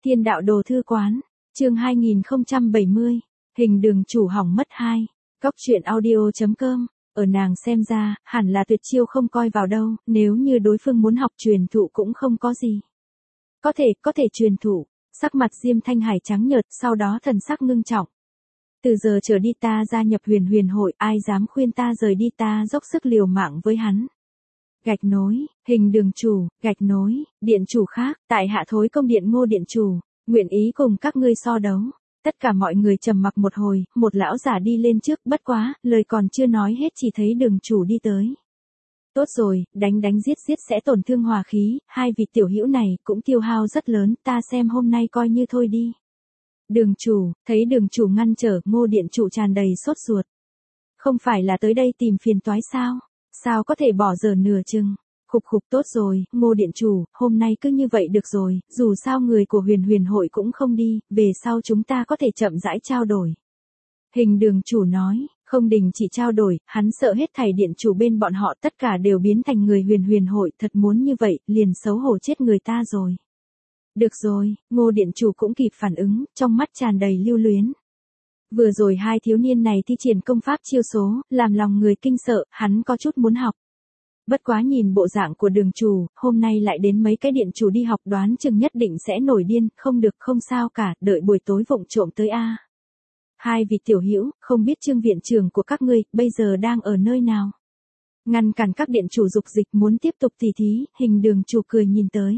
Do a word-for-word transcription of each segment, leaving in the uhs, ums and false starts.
Thiên đạo đồ thư quán, chương hai nghìn không trăm bảy mươi, hình đường chủ hỏng mất hai, cóc truyện audio chấm com, ở nàng xem ra, hẳn là tuyệt chiêu không coi vào đâu, nếu như đối phương muốn học truyền thụ cũng không có gì. Có thể, có thể truyền thụ, sắc mặt Diêm Thanh Hải trắng nhợt, sau đó thần sắc ngưng trọng. Từ giờ trở đi ta gia nhập huyền huyền hội, ai dám khuyên ta rời đi ta dốc sức liều mạng với hắn. Gạch nối, hình đường chủ, gạch nối, điện chủ khác, tại hạ thối công điện Ngô điện chủ, nguyện ý cùng các ngươi so đấu. Tất cả mọi người trầm mặc một hồi, một lão giả đi lên trước, bất quá, lời còn chưa nói hết chỉ thấy đường chủ đi tới. Tốt rồi, đánh đánh giết giết sẽ tổn thương hòa khí, hai vị tiểu hữu này cũng tiêu hao rất lớn, ta xem hôm nay coi như thôi đi. Đường chủ, thấy đường chủ ngăn trở, Ngô điện chủ tràn đầy sốt ruột. Không phải là tới đây tìm phiền toái sao? Sao có thể bỏ giờ nửa chừng? Khục khục tốt rồi, Ngô điện chủ, hôm nay cứ như vậy được rồi, dù sao người của huyền huyền hội cũng không đi, về sau chúng ta có thể chậm rãi trao đổi. Hình đường chủ nói, không đình chỉ trao đổi, hắn sợ hết thảy điện chủ bên bọn họ tất cả đều biến thành người huyền huyền hội, thật muốn như vậy, liền xấu hổ chết người ta rồi. Được rồi, Ngô điện chủ cũng kịp phản ứng, trong mắt tràn đầy lưu luyến. Vừa rồi hai thiếu niên này thi triển công pháp chiêu số, làm lòng người kinh sợ, hắn có chút muốn học. Bất quá nhìn bộ dạng của đường chủ, hôm nay lại đến mấy cái điện chủ đi học đoán chừng nhất định sẽ nổi điên, không được không sao cả, đợi buổi tối vụng trộm tới a. Hai vị tiểu hữu, không biết Trương viện trưởng của các ngươi, bây giờ đang ở nơi nào? Ngăn cản các điện chủ dục dịch muốn tiếp tục tỉ thí, hình đường chủ cười nhìn tới.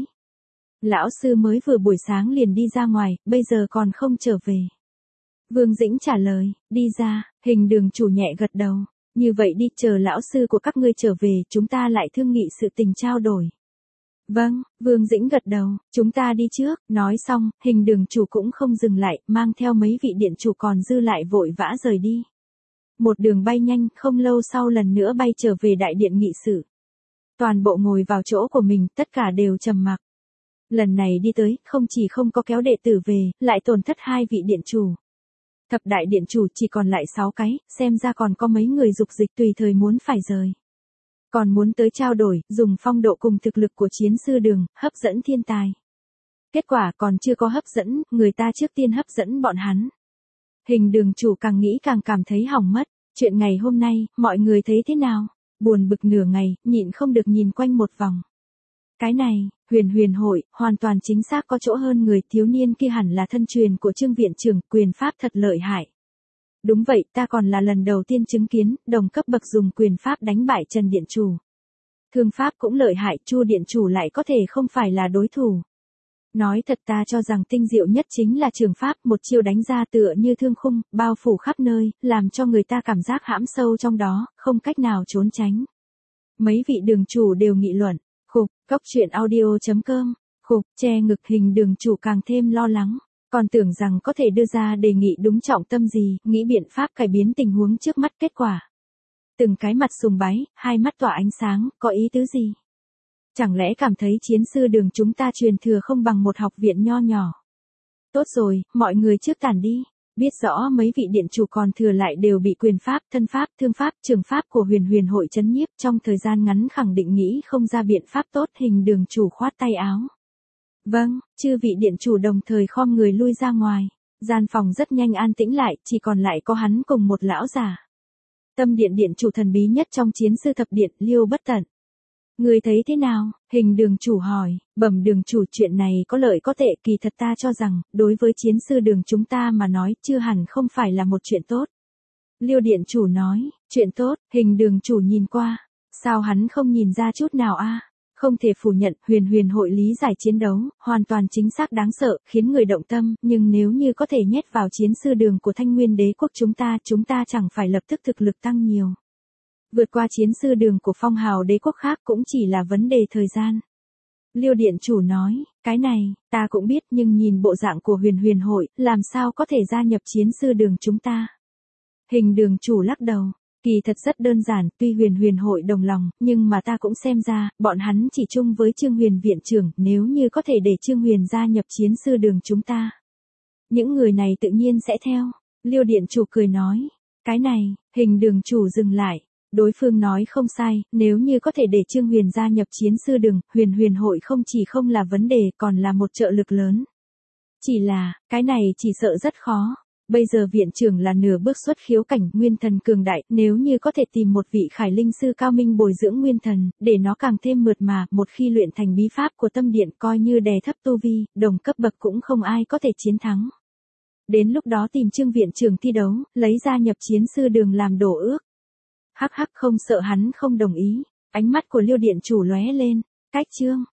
Lão sư mới vừa buổi sáng liền đi ra ngoài, bây giờ còn không trở về. Vương Dĩnh trả lời, đi ra, hình đường chủ nhẹ gật đầu. Như vậy đi, chờ lão sư của các ngươi trở về, chúng ta lại thương nghị sự tình trao đổi. Vâng, Vương Dĩnh gật đầu, chúng ta đi trước, nói xong, hình đường chủ cũng không dừng lại, mang theo mấy vị điện chủ còn dư lại vội vã rời đi. Một đường bay nhanh, không lâu sau lần nữa bay trở về đại điện nghị sự. Toàn bộ ngồi vào chỗ của mình, tất cả đều trầm mặc. Lần này đi tới, không chỉ không có kéo đệ tử về, lại tổn thất hai vị điện chủ. Thập đại điện chủ chỉ còn lại sáu cái, xem ra còn có mấy người dục dịch tùy thời muốn phải rời. Còn muốn tới trao đổi, dùng phong độ cùng thực lực của chiến sư đường, hấp dẫn thiên tài. Kết quả còn chưa có hấp dẫn, người ta trước tiên hấp dẫn bọn hắn. Hình đường chủ càng nghĩ càng cảm thấy hỏng mất, chuyện ngày hôm nay, mọi người thấy thế nào? Buồn bực nửa ngày, nhịn không được nhìn quanh một vòng. Cái này, huyền huyền hội, hoàn toàn chính xác có chỗ hơn người, thiếu niên kia hẳn là thân truyền của Trương viện trưởng, quyền pháp thật lợi hại. Đúng vậy, ta còn là lần đầu tiên chứng kiến, đồng cấp bậc dùng quyền pháp đánh bại Trần điện chủ. Thương pháp cũng lợi hại, Chu điện chủ lại có thể không phải là đối thủ. Nói thật ta cho rằng tinh diệu nhất chính là trường pháp, một chiêu đánh ra tựa như thương khung, bao phủ khắp nơi, làm cho người ta cảm giác hãm sâu trong đó, không cách nào trốn tránh. Mấy vị đường chủ đều nghị luận. Khục, cóc truyện audio chấm com, khục, che ngực, hình đường chủ càng thêm lo lắng, còn tưởng rằng có thể đưa ra đề nghị đúng trọng tâm gì, nghĩ biện pháp cải biến tình huống trước mắt, kết quả. Từng cái mặt sùng bái, hai mắt tỏa ánh sáng, có ý tứ gì? Chẳng lẽ cảm thấy chiến sư đường chúng ta truyền thừa không bằng một học viện nho nhỏ? Tốt rồi, mọi người trước tản đi. Biết rõ mấy vị điện chủ còn thừa lại đều bị quyền pháp, thân pháp, thương pháp, trường pháp của huyền huyền hội chấn nhiếp, trong thời gian ngắn khẳng định nghĩ không ra biện pháp tốt, hình đường chủ khoát tay áo. Vâng, chư vị điện chủ đồng thời khom người lui ra ngoài, gian phòng rất nhanh an tĩnh lại, chỉ còn lại có hắn cùng một lão già. Tâm điện điện chủ thần bí nhất trong chiến sư thập điện, Liêu Bất Tận. Người thấy thế nào? Hình đường chủ hỏi, bẩm đường chủ, chuyện này có lợi có tệ, kỳ thật ta cho rằng, đối với chiến sư đường chúng ta mà nói, chưa hẳn không phải là một chuyện tốt. Liêu điện chủ nói, chuyện tốt, hình đường chủ nhìn qua, sao hắn không nhìn ra chút nào a? Không thể phủ nhận, huyền huyền hội lý giải chiến đấu, hoàn toàn chính xác đáng sợ, khiến người động tâm, nhưng nếu như có thể nhét vào chiến sư đường của Thanh Nguyên đế quốc chúng ta, chúng ta chẳng phải lập tức thực lực tăng nhiều. Vượt qua chiến sư đường của phong hào đế quốc khác cũng chỉ là vấn đề thời gian. Liêu điện chủ nói, cái này, ta cũng biết nhưng nhìn bộ dạng của huyền huyền hội, làm sao có thể gia nhập chiến sư đường chúng ta. Hình đường chủ lắc đầu, kỳ thật rất đơn giản, tuy huyền huyền hội đồng lòng, nhưng mà ta cũng xem ra, bọn hắn chỉ chung với Trương Huyền viện trưởng, nếu như có thể để Trương Huyền gia nhập chiến sư đường chúng ta. Những người này tự nhiên sẽ theo. Liêu điện chủ cười nói, cái này, hình đường chủ dừng lại. Đối phương nói không sai, nếu như có thể để Trương Huyền gia nhập chiến sư đường, huyền huyền hội không chỉ không là vấn đề còn là một trợ lực lớn. Chỉ là, cái này chỉ sợ rất khó. Bây giờ viện trưởng là nửa bước xuất khiếu cảnh nguyên thần cường đại, nếu như có thể tìm một vị khải linh sư cao minh bồi dưỡng nguyên thần, để nó càng thêm mượt mà, một khi luyện thành bí pháp của tâm điện coi như đè thấp tu vi, đồng cấp bậc cũng không ai có thể chiến thắng. Đến lúc đó tìm Trương viện trưởng thi đấu, lấy ra nhập chiến sư đường làm đổ ước. Hắc hắc không sợ hắn không đồng ý, ánh mắt của Liêu điện chủ lóe lên, cách Trương.